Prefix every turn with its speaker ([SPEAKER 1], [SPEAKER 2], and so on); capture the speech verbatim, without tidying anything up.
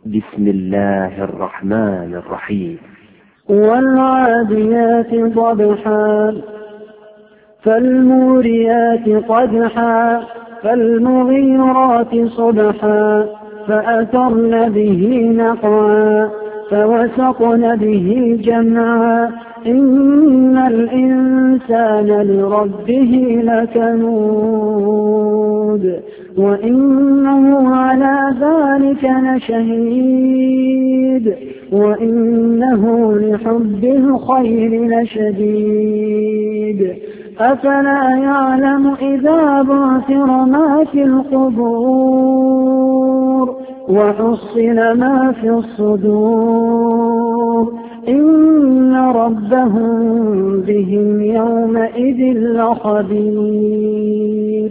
[SPEAKER 1] بسم الله الرحمن الرحيم.
[SPEAKER 2] والعاديات ضبحا فالموريات قدحا فالمغيرات صبحا فأثرن به نقعا فوسطن به جمعا إن الإنسان لربه لكنود وإنه على ذلك لشهيد وإنه لحب الخير لشديد أفلا يعلم إذا بعثر ما في القبور وحصل ما في الصدور إن ربهم بهم يومئذ لخبير.